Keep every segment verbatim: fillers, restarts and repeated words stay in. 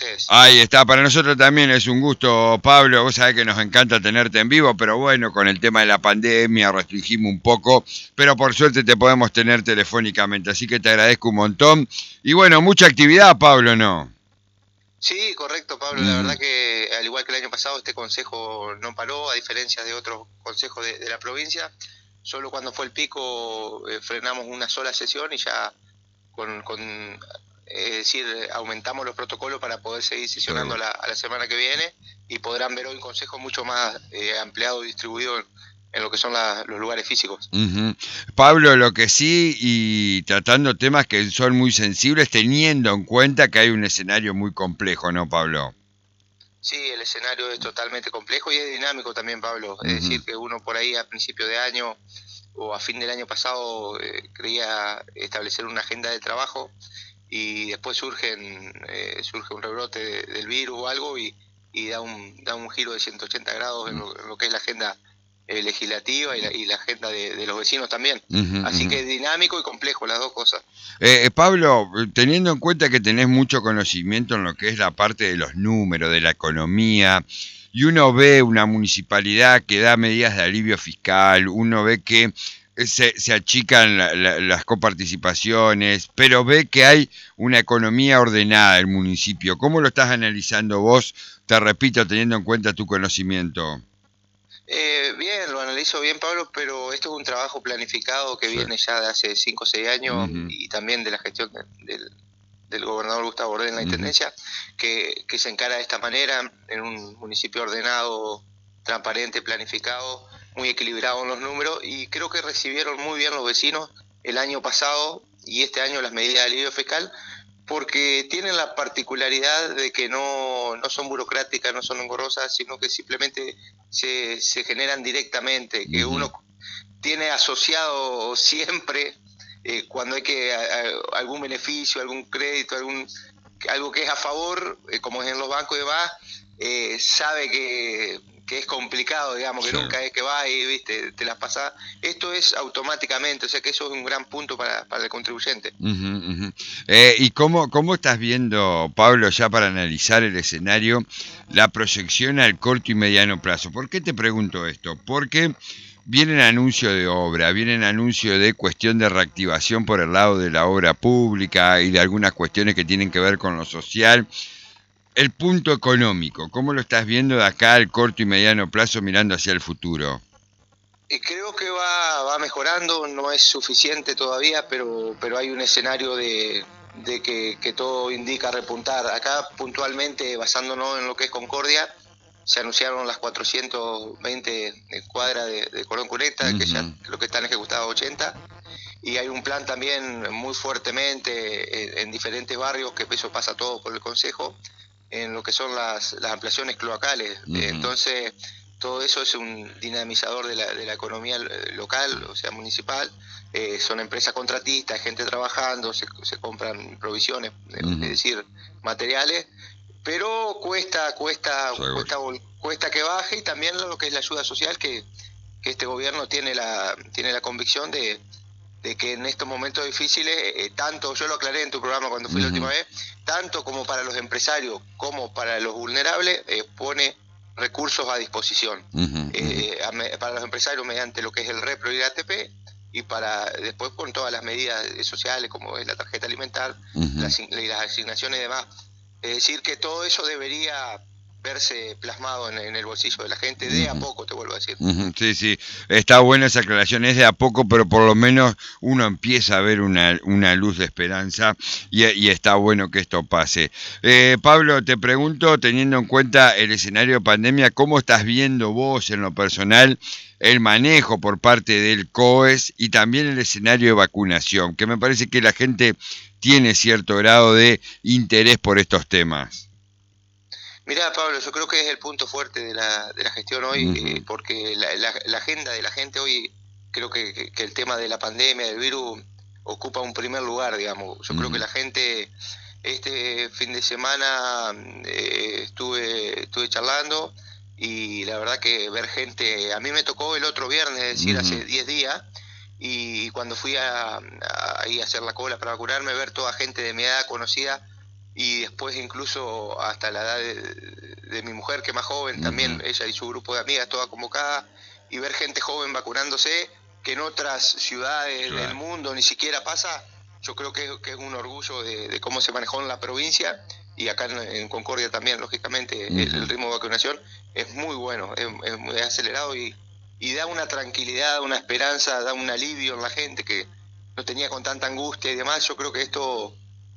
ustedes. Ahí está, para nosotros también es un gusto, Pablo. Vos sabés que nos encanta tenerte en vivo, pero bueno, con el tema de la pandemia restringimos un poco, pero por suerte te podemos tener telefónicamente, así que te agradezco un montón. Y bueno, mucha actividad, Pablo, ¿no? Sí, correcto, Pablo. La Uh-huh. verdad que, al igual que el año pasado, este consejo no paró, a diferencia de otros consejos de, de la provincia. Solo cuando fue el pico eh, frenamos una sola sesión y ya con, con es decir, aumentamos los protocolos para poder seguir sesionando Seguro. la, a la semana que viene, y podrán ver hoy un consejo mucho más eh, ampliado y distribuido en, en lo que son la, los lugares físicos. Uh-huh. Pablo, lo que sí, y tratando temas que son muy sensibles, teniendo en cuenta que hay un escenario muy complejo, ¿no, Pablo? Sí, el escenario es totalmente complejo y es dinámico también, Pablo. Uh-huh. Es decir, que uno por ahí a principio de año o a fin del año pasado eh, creía establecer una agenda de trabajo, y después surgen, eh, surge un rebrote de, del virus o algo, y, y da, un, da un giro de ciento ochenta grados en lo, en lo que es la agenda eh, legislativa y la, y la agenda de, de los vecinos también. Uh-huh, Así uh-huh. que es dinámico y complejo las dos cosas. Eh, Pablo, teniendo en cuenta que tenés mucho conocimiento en lo que es la parte de los números, de la economía, y uno ve una municipalidad que da medidas de alivio fiscal, uno ve que se, se achican la, la, las coparticipaciones, pero ve que hay una economía ordenada del municipio. ¿Cómo lo estás analizando vos? Te repito, teniendo en cuenta tu conocimiento. Eh, bien, lo analizo bien, Pablo, pero esto es un trabajo planificado que Sí. viene ya de hace cinco o seis años, Uh-huh. y también de la gestión de, del, del gobernador Gustavo Bordén en la uh-huh. Intendencia, que, que se encara de esta manera, en un municipio ordenado, transparente, planificado, muy equilibrado en los números, y creo que recibieron muy bien los vecinos el año pasado y este año las medidas de alivio fiscal, porque tienen la particularidad de que no, no son burocráticas, no son engorrosas, sino que simplemente se, se generan directamente, que uh-huh. uno tiene asociado siempre eh, cuando hay que a, a, algún beneficio, algún crédito, algún algo que es a favor, eh, como es en los bancos y demás, eh, sabe que, que es complicado, digamos, que sí. Nunca es que va y viste, te las pasás. Esto es automáticamente, o sea que eso es un gran punto para, para el contribuyente. Uh-huh, uh-huh. Eh, ¿Y cómo, cómo estás viendo, Pablo, ya para analizar el escenario, la proyección al corto y mediano plazo? ¿Por qué te pregunto esto? Porque vienen anuncios de obra, vienen anuncios de cuestión de reactivación por el lado de la obra pública y de algunas cuestiones que tienen que ver con lo social. El punto económico, ¿cómo lo estás viendo de acá al corto y mediano plazo mirando hacia el futuro? Creo que va, va mejorando, no es suficiente todavía, pero, pero hay un escenario de, de que, que todo indica repuntar. Acá puntualmente, basándonos en lo que es Concordia, se anunciaron las cuatrocientas veinte cuadras de, de cordón cuneta, uh-huh. que ya creo que están ejecutadas ochenta, y hay un plan también muy fuertemente en, en diferentes barrios, que eso pasa todo por el Consejo, en lo que son las, las ampliaciones cloacales. Uh-huh. Entonces, todo eso es un dinamizador de la, de la economía local, o sea, municipal. Eh, son empresas contratistas, gente trabajando, se, se compran provisiones, uh-huh. es decir, materiales, pero cuesta, cuesta, cuesta, cuesta que baje, y también lo que es la ayuda social, que, que este gobierno tiene la, tiene la convicción de, de que en estos momentos difíciles, eh, tanto, yo lo aclaré en tu programa cuando fui uh-huh. la última vez, tanto como para los empresarios como para los vulnerables, eh, pone recursos a disposición. Uh-huh. Eh, a, para los empresarios mediante lo que es el Repro y el A T P, y para después con todas las medidas sociales como es la tarjeta alimentar, uh-huh. las, las asignaciones y demás. Es decir, que todo eso debería verse plasmado en, en el bolsillo de la gente de uh-huh. a poco, te vuelvo a decir. Uh-huh. Sí, sí, está buena esa aclaración, es de a poco, pero por lo menos uno empieza a ver una, una luz de esperanza, y, y está bueno que esto pase. Eh, Pablo, te pregunto, teniendo en cuenta el escenario de pandemia, ¿cómo estás viendo vos en lo personal el manejo por parte del C O E S y también el escenario de vacunación? Que me parece que la gente tiene cierto grado de interés por estos temas. Mirá, Pablo, yo creo que es el punto fuerte de la, de la gestión hoy, uh-huh. eh, porque la, la, la agenda de la gente hoy, creo que, que, que el tema de la pandemia, del virus, ocupa un primer lugar, digamos. Yo uh-huh. creo que la gente, este fin de semana eh, estuve, estuve charlando, y la verdad que ver gente, a mí me tocó el otro viernes, es decir, uh-huh. hace diez días, y cuando fui a, a, a, a hacer la cola para vacunarme, ver toda gente de mi edad conocida, y después incluso hasta la edad de, de mi mujer, que es más joven, uh-huh. también ella y su grupo de amigas, toda convocada, y ver gente joven vacunándose, que en otras ciudades claro. del mundo ni siquiera pasa, yo creo que, que es un orgullo de, de cómo se manejó en la provincia, y acá en, en Concordia también, lógicamente, uh-huh. el, el ritmo de vacunación es muy bueno, es, es muy acelerado y, y da una tranquilidad, una esperanza, da un alivio en la gente que no tenía con tanta angustia y demás. Yo creo que esto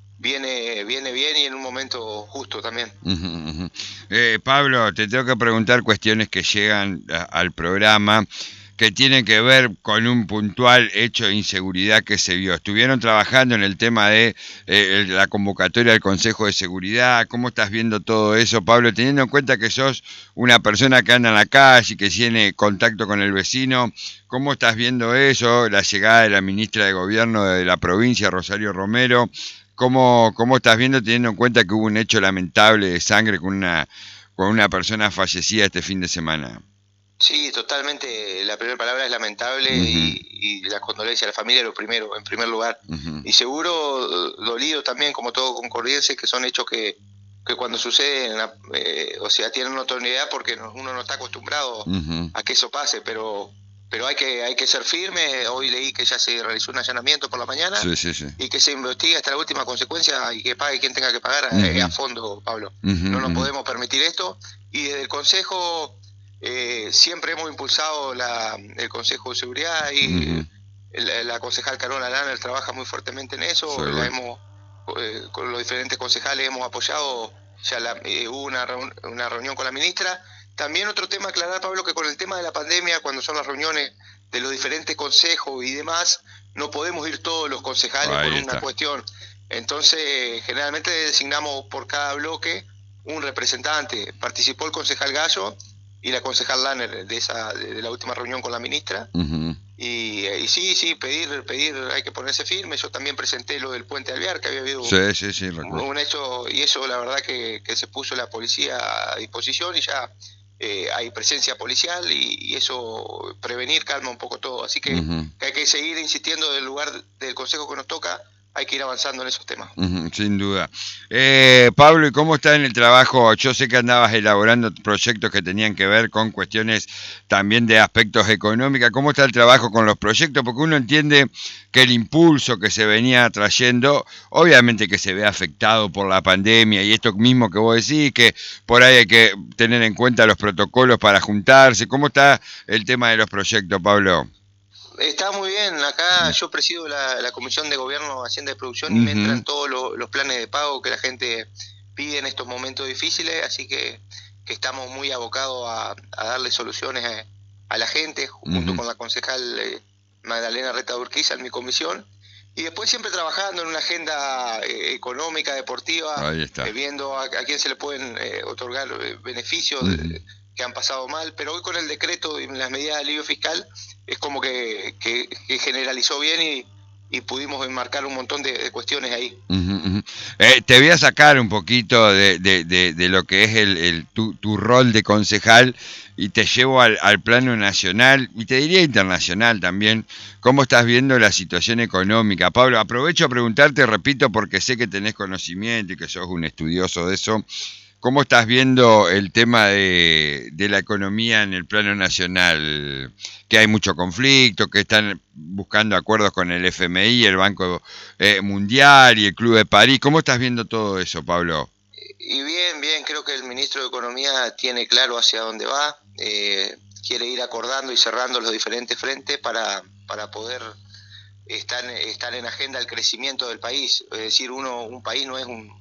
viene viene bien y en un momento justo también. Uh-huh, uh-huh. Eh, Pablo, te tengo que preguntar cuestiones que llegan a, al programa, que tienen que ver con un puntual hecho de inseguridad que se vio. Estuvieron trabajando en el tema de eh, la convocatoria del Consejo de Seguridad. ¿Cómo estás viendo todo eso, Pablo? Teniendo en cuenta que sos una persona que anda en la calle, que tiene contacto con el vecino, ¿cómo estás viendo eso? La llegada de la ministra de Gobierno de la provincia, Rosario Romero. ¿Cómo, cómo estás viendo teniendo en cuenta que hubo un hecho lamentable de sangre con una, con una persona fallecida este fin de semana? Sí, totalmente. La primera palabra es lamentable uh-huh. y, y la condolencia a la familia lo primero, en primer lugar. Uh-huh. Y seguro dolido también, como todo concordiense, que son hechos que, que cuando suceden, eh, o sea, tienen notoriedad porque uno no está acostumbrado uh-huh. a que eso pase, pero pero hay que hay que ser firme. Hoy leí que ya se realizó un allanamiento por la mañana sí, sí, sí. y que se investiga hasta la última consecuencia y que pague quien tenga que pagar uh-huh. eh, a fondo, Pablo. Uh-huh. No nos uh-huh. podemos permitir esto. Y desde el Consejo... Eh, siempre hemos impulsado la, el Consejo de Seguridad y uh-huh. la, la concejal Carola Lanner trabaja muy fuertemente en eso. Sí, la hemos, eh, con los diferentes concejales hemos apoyado, ya la, eh, hubo una, reun, una reunión con la ministra. También otro tema a aclarar, Pablo, que con el tema de la pandemia, cuando son las reuniones de los diferentes consejos y demás, no podemos ir todos los concejales Ahí por está. una cuestión. Entonces, generalmente designamos por cada bloque un representante. Participó el concejal Gallo y la concejal Lanner de esa de la última reunión con la ministra uh-huh. y, y sí, sí, pedir pedir hay que ponerse firme. Yo también presenté lo del puente Alvear, que había habido sí, sí, sí, un, un hecho, y eso la verdad que, que se puso la policía a disposición y ya eh, hay presencia policial y, y eso, prevenir, calma un poco todo, así que, uh-huh. que hay que seguir insistiendo del lugar del consejo que nos toca. Hay que ir avanzando en esos temas. Uh-huh, sin duda. Eh, Pablo, ¿y cómo está en el trabajo? Yo sé que andabas elaborando proyectos que tenían que ver con cuestiones también de aspectos económicos. ¿Cómo está el trabajo con los proyectos? Porque uno entiende que el impulso que se venía trayendo, obviamente que se ve afectado por la pandemia y esto mismo que vos decís, que por ahí hay que tener en cuenta los protocolos para juntarse. ¿Cómo está el tema de los proyectos, Pablo? Está muy bien, acá yo presido la, la Comisión de Gobierno, Hacienda y Producción y uh-huh. me entran todos lo, los planes de pago que la gente pide en estos momentos difíciles, así que, que estamos muy abocados a, a darle soluciones a, a la gente, junto uh-huh. con la concejal eh, Magdalena Reta Urquiza en mi comisión, y después siempre trabajando en una agenda eh, económica, deportiva, Ahí está. Eh, viendo a, a quién se le pueden eh, otorgar eh, beneficios uh-huh. de, que han pasado mal, pero hoy con el decreto y las medidas de alivio fiscal es como que, que, que generalizó bien y, y pudimos enmarcar un montón de, de cuestiones ahí. Uh-huh, uh-huh. Eh, te voy a sacar un poquito de, de, de, de lo que es el, el tu, tu rol de concejal y te llevo al, al plano nacional y te diría internacional también. ¿Cómo estás viendo la situación económica? Pablo, aprovecho a preguntarte, repito, porque sé que tenés conocimiento y que sos un estudioso de eso. ¿Cómo estás viendo el tema de, de la economía en el plano nacional? Que hay mucho conflicto, que están buscando acuerdos con el F M I, el Banco eh, Mundial y el Club de París. ¿Cómo estás viendo todo eso, Pablo? Y bien, bien, creo que el ministro de Economía tiene claro hacia dónde va. Eh, quiere ir acordando y cerrando los diferentes frentes para, para poder estar, estar en agenda el crecimiento del país. Es decir, uno un país no es un...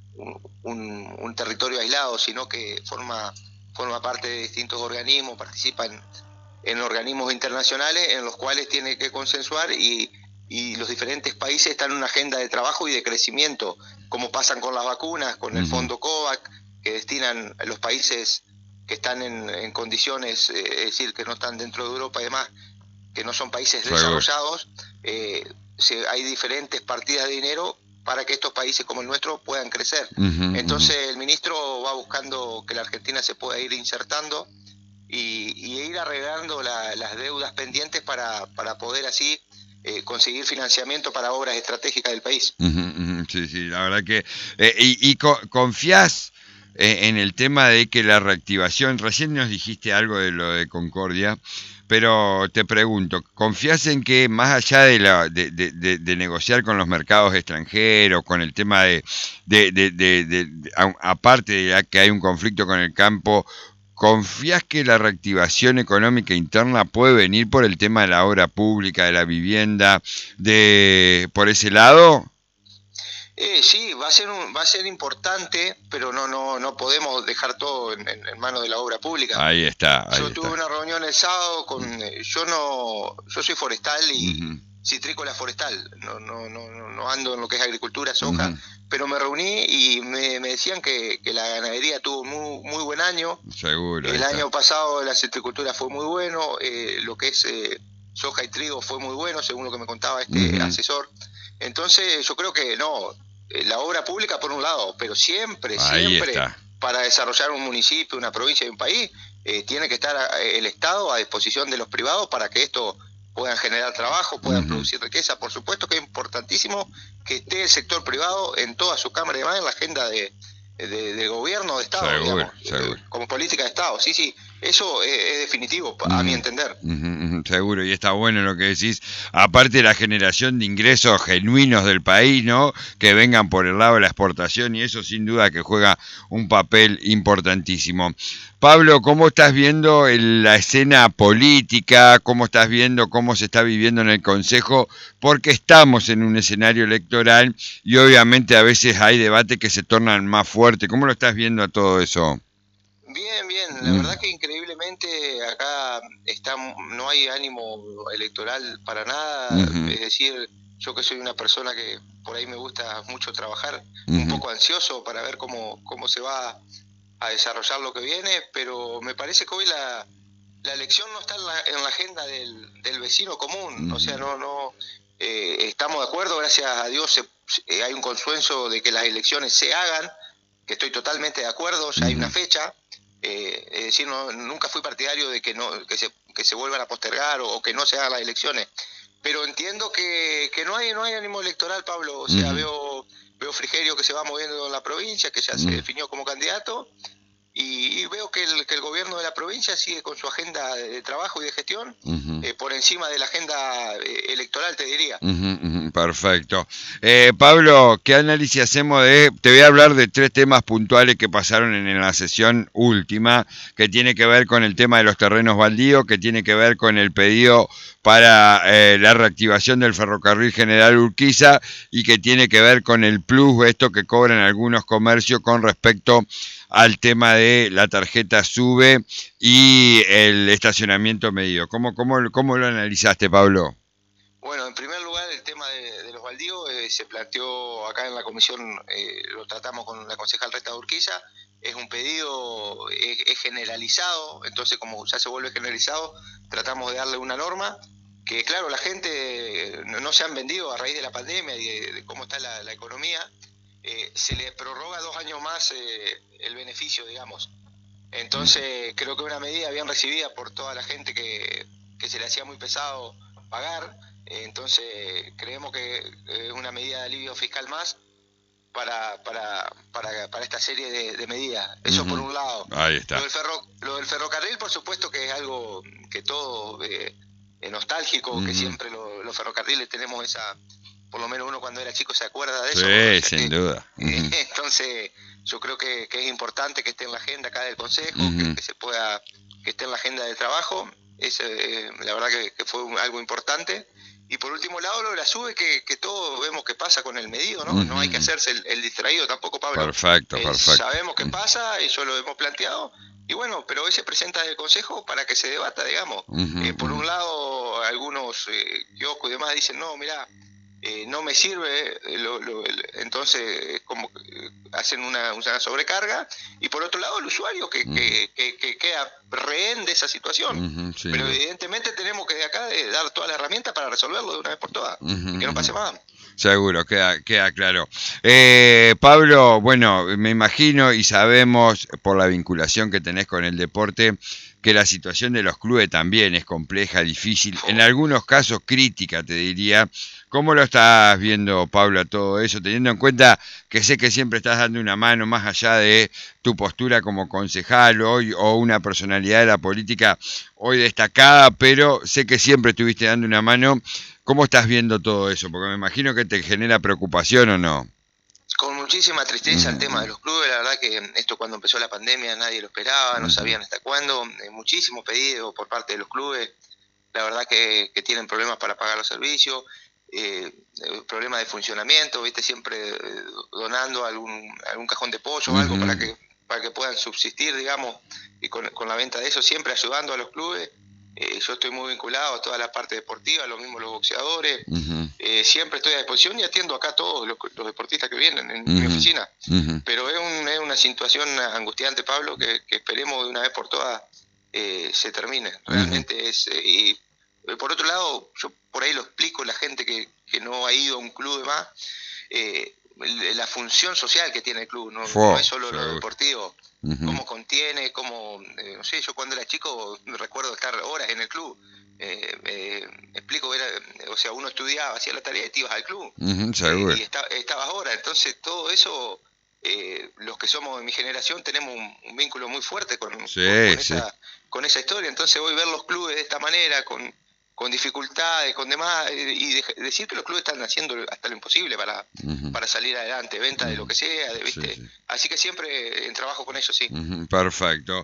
Un, un territorio aislado, sino que forma forma parte de distintos organismos, participa en, en organismos internacionales en los cuales tiene que consensuar y, y los diferentes países están en una agenda de trabajo y de crecimiento, como pasan con las vacunas, con el fondo COVAX, que destinan a los países que están en, en condiciones, eh, es decir, que no están dentro de Europa y demás, que no son países desarrollados, eh, se, hay diferentes partidas de dinero para que estos países como el nuestro puedan crecer. Uh-huh, Entonces uh-huh. el ministro va buscando que la Argentina se pueda ir insertando y, y ir arreglando la, las deudas pendientes para, para poder así eh, conseguir financiamiento para obras estratégicas del país. Uh -huh, uh -huh, sí, sí, la verdad que... Eh, ¿Y, y co confías eh, en el tema de que la reactivación, recién nos dijiste algo de lo de Concordia, pero te pregunto, ¿confías en que más allá de, la, de, de, de, de negociar con los mercados extranjeros, con el tema de, de, de, de, de, de a, aparte de que hay un conflicto con el campo, ¿confías que la reactivación económica interna puede venir por el tema de la obra pública, de la vivienda, de por ese lado? Eh, sí, va a ser un, va a ser importante, pero no no no podemos dejar todo en, en, en manos de la obra pública. Ahí está. Ahí yo está. tuve una reunión el sábado con, eh, yo no, yo soy forestal y Uh-huh. citrícola forestal, no no no no ando en lo que es agricultura, soja, uh-huh. pero me reuní y me, me decían que, que la ganadería tuvo muy muy buen año. Seguro. El año pasado la citricultura fue muy bueno, eh, lo que es eh, soja y trigo fue muy bueno, según lo que me contaba este uh-huh. asesor. Entonces yo creo que no, la obra pública por un lado, pero siempre, Ahí siempre está. Para desarrollar un municipio, una provincia y un país, eh, tiene que estar el Estado a disposición de los privados para que esto puedan generar trabajo, puedan uh-huh. producir riqueza. Por supuesto que es importantísimo que esté el sector privado en toda su cámara y demás en la agenda de, de, de gobierno, de Estado, seguro, digamos, seguro. Eh, como política de Estado. Sí, sí, eso es, es definitivo, uh-huh. a mi entender. Uh-huh, seguro, y está bueno lo que decís. Aparte de la generación de ingresos genuinos del país, ¿no? Que vengan por el lado de la exportación, y eso sin duda que juega un papel importantísimo. Pablo, ¿cómo estás viendo el, la escena política? ¿Cómo estás viendo cómo se está viviendo en el Consejo? Porque estamos en un escenario electoral y obviamente a veces hay debates que se tornan más fuertes. ¿Cómo lo estás viendo a todo eso? Bien, bien. La mm. verdad que increíblemente acá está, no hay ánimo electoral para nada. Uh-huh. Es decir, yo que soy una persona que por ahí me gusta mucho trabajar, uh-huh. un poco ansioso para ver cómo, cómo se va a desarrollar lo que viene, pero me parece que hoy la, la elección no está en la, en la agenda del, del vecino común. Uh-huh. O sea, no, no eh, estamos de acuerdo, gracias a Dios se, eh, hay un consenso de que las elecciones se hagan, que estoy totalmente de acuerdo, ya uh-huh. hay una fecha. Eh, es decir, no, nunca fui partidario de que no que se, que se vuelvan a postergar o, o que no se hagan las elecciones, pero entiendo que, que no hay no hay ánimo electoral, Pablo. O sea, uh-huh. veo veo Frigerio que se va moviendo en la provincia, que ya uh-huh. se definió como candidato, y, y veo que el, que el gobierno de la provincia sigue con su agenda de, de trabajo y de gestión uh-huh. eh, por encima de la agenda eh, electoral, te diría. Uh-huh, uh-huh, perfecto. Eh, Pablo, ¿qué análisis hacemos de...? Te voy a hablar de tres temas puntuales que pasaron en, en la sesión última, que tiene que ver con el tema de los terrenos baldíos, que tiene que ver con el pedido para eh, la reactivación del ferrocarril General Urquiza y que tiene que ver con el plus, esto que cobran algunos comercios con respecto al tema de la tarjeta SUBE y el estacionamiento medido. ¿Cómo, cómo, cómo lo analizaste, Pablo? Bueno, en primer lugar, el tema de, de los baldíos eh, se planteó acá en la comisión, eh, lo tratamos con la concejal Resta de Urquiza, es un pedido, es, es generalizado, entonces como ya se vuelve generalizado, tratamos de darle una norma que, claro, la gente no, no se han vendido a raíz de la pandemia y de, de cómo está la, la economía. Eh, se le prorroga dos años más eh, el beneficio, digamos. Entonces creo que una medida bien recibida por toda la gente que, que se le hacía muy pesado pagar. Eh, entonces creemos que es una medida de alivio fiscal más para para para, para esta serie de, de medidas. Eso uh-huh. por un lado. Ahí está. Lo del, ferro, lo del ferrocarril, por supuesto que es algo que todo eh, es nostálgico, uh-huh. que siempre lo, los ferrocarriles tenemos esa... Por lo menos uno cuando era chico se acuerda de eso. Sí, ¿no? O sea, sin que, duda. Uh-huh. Entonces, yo creo que, que es importante que esté en la agenda acá del Consejo, uh-huh. que, que se pueda, que esté en la agenda del trabajo. Es, eh, la verdad que, que fue un, algo importante. Y por último lado, lo de la SUBE, que, que todos vemos que pasa con el medido, ¿no? Uh-huh. No hay que hacerse el, el distraído tampoco, Pablo. Perfecto, eh, perfecto. Sabemos que pasa, eso lo hemos planteado. Y bueno, pero hoy se presenta el Consejo para que se debata, digamos. Uh-huh. Eh, por un lado, algunos eh, kioscos y demás dicen, no, mirá, Eh, no me sirve, eh, lo, lo, el, entonces como eh, hacen una, una sobrecarga, y por otro lado el usuario que, uh-huh. que, que, que queda rehén de esa situación, uh-huh, sí, pero no. evidentemente tenemos que de acá de dar todas las herramientas para resolverlo de una vez por todas, uh-huh, que no pase más. Seguro, queda, queda claro. Eh, Pablo, bueno, me imagino y sabemos por la vinculación que tenés con el deporte que la situación de los clubes también es compleja, difícil, en algunos casos crítica, te diría. ¿Cómo lo estás viendo, Pablo, todo eso, teniendo en cuenta que sé que siempre estás dando una mano más allá de tu postura como concejal hoy o una personalidad de la política hoy destacada, pero sé que siempre estuviste dando una mano? ¿Cómo estás viendo todo eso? Porque me imagino que te genera preocupación, ¿o no? Con muchísima tristeza el tema de los clubes. La verdad que esto, cuando empezó la pandemia, nadie lo esperaba, no sabían hasta cuándo. Eh, muchísimos pedidos por parte de los clubes. La verdad que, que tienen problemas para pagar los servicios, eh, problemas de funcionamiento, viste, siempre eh, donando algún algún cajón de pollo o algo para que para que puedan subsistir, digamos, y con, con la venta de eso, siempre ayudando a los clubes. Eh, yo estoy muy vinculado a toda la parte deportiva, lo mismo los boxeadores. Uh-huh. eh, siempre estoy a disposición y atiendo acá a todos los, los deportistas que vienen en uh-huh. mi oficina. Uh-huh. Pero es, un, es una situación angustiante, Pablo, que, que esperemos de una vez por todas eh, se termine. Realmente uh-huh. es... Eh, y por otro lado, yo por ahí lo explico a la gente que, que no ha ido a un club de más, eh, la función social que tiene el club, no, no es solo lo deportivo. Uh-huh. Cómo contiene, cómo, eh, no sé, yo cuando era chico recuerdo estar horas en el club, eh, eh, explico, era, o sea, uno estudiaba, hacía la tarea y te ibas al club, uh-huh, eh, y está, estabas horas, entonces todo eso, eh, los que somos de mi generación tenemos un, un vínculo muy fuerte con, sí, con, con, sí. esa, con esa historia. Entonces voy a ver los clubes de esta manera, con con dificultades, con demás, y de, decir que los clubes están haciendo hasta lo imposible para, uh-huh. para salir adelante, venta de lo que sea, de, ¿viste? Sí, sí. Así que siempre en trabajo con ellos, sí. Uh-huh. Perfecto.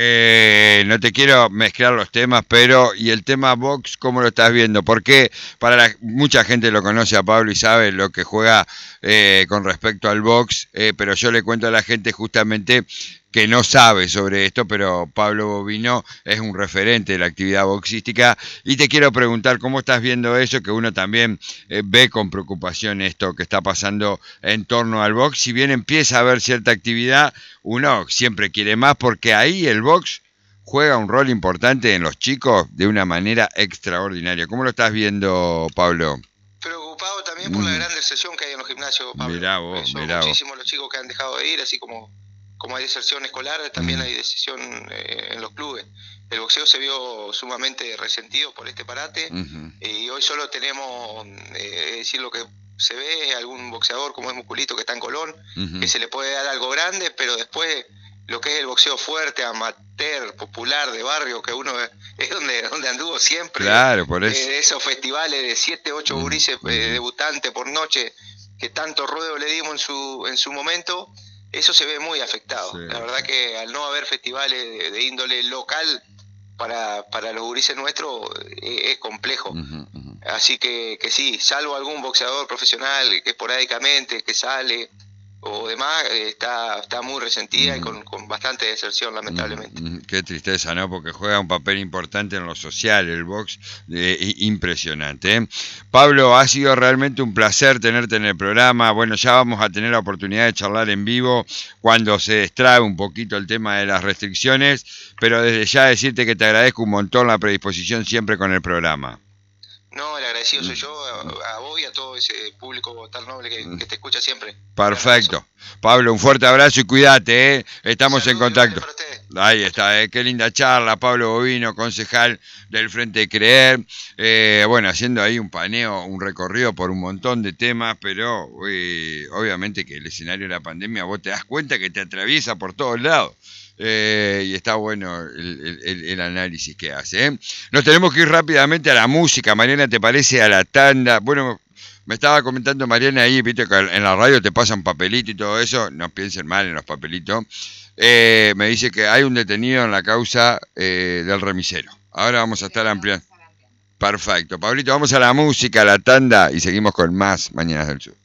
Eh, no te quiero mezclar los temas, pero ¿y el tema box cómo lo estás viendo? Porque para la, mucha gente lo conoce a Pablo y sabe lo que juega eh, con respecto al box, eh, pero yo le cuento a la gente justamente que no sabe sobre esto, pero Pablo Bovino es un referente de la actividad boxística, y te quiero preguntar cómo estás viendo eso, que uno también eh, ve con preocupación esto que está pasando en torno al box. Si bien empieza a haber cierta actividad, uno siempre quiere más, porque ahí el box juega un rol importante en los chicos de una manera extraordinaria. ¿Cómo lo estás viendo, Pablo? Preocupado también por mm. la gran deserción que hay en los gimnasios, Pablo. Mirá vos, Son mirá muchísimos vos. los chicos que han dejado de ir, así como como hay deserción escolar, también mm. hay deserción eh, en los clubes. El boxeo se vio sumamente resentido por este parate, uh-huh. eh, y hoy solo tenemos, eh, decir lo que se ve, algún boxeador como es Musculito, que está en Colón, uh-huh. que se le puede dar algo grande, pero después lo que es el boxeo fuerte, amateur, popular, de barrio, que uno es donde, donde anduvo siempre. Claro, por eso. Eh, esos festivales de siete, ocho uh-huh. gurises uh-huh. eh, debutantes por noche, que tanto ruedo le dimos en su, en su momento. Eso se ve muy afectado. Sí. La verdad que al no haber festivales de, de índole local para, para los gurises nuestros, es, es complejo. Uh-huh, uh-huh. Así que, que sí, salvo algún boxeador profesional que esporádicamente que sale o demás, eh, está, está muy resentida uh-huh. y con, con bastante deserción, lamentablemente. Uh-huh. Qué tristeza, ¿no? Porque juega un papel importante en lo social, el box, eh, impresionante, ¿eh? Pablo, ha sido realmente un placer tenerte en el programa. Bueno, ya vamos a tener la oportunidad de charlar en vivo cuando se destrabe un poquito el tema de las restricciones, pero desde ya decirte que te agradezco un montón la predisposición siempre con el programa. No, el agradecido soy yo, a, a vos y a todo ese público tan noble que, que te escucha siempre. Perfecto. Pablo, un fuerte abrazo y cuídate, ¿eh? Estamos Saludos en contacto. Ahí está, ¿eh? Qué linda charla. Pablo Bovino, concejal del Frente de Creer. Eh, bueno, haciendo ahí un paneo, un recorrido por un montón de temas, pero eh, obviamente que el escenario de la pandemia, vos te das cuenta que te atraviesa por todos lados. Eh, y está bueno el, el, el análisis que hace, ¿eh? Nos tenemos que ir rápidamente a la música. Mariana, ¿te parece? A la tanda. Bueno, me estaba comentando Mariana ahí, viste que en la radio te pasan papelito y todo eso. No piensen mal en los papelitos. Eh, me dice que hay un detenido en la causa eh, del remisero. Ahora vamos a estar ampliando. Perfecto. Pablito, vamos a la música, a la tanda, y seguimos con más Mañanas del Sur.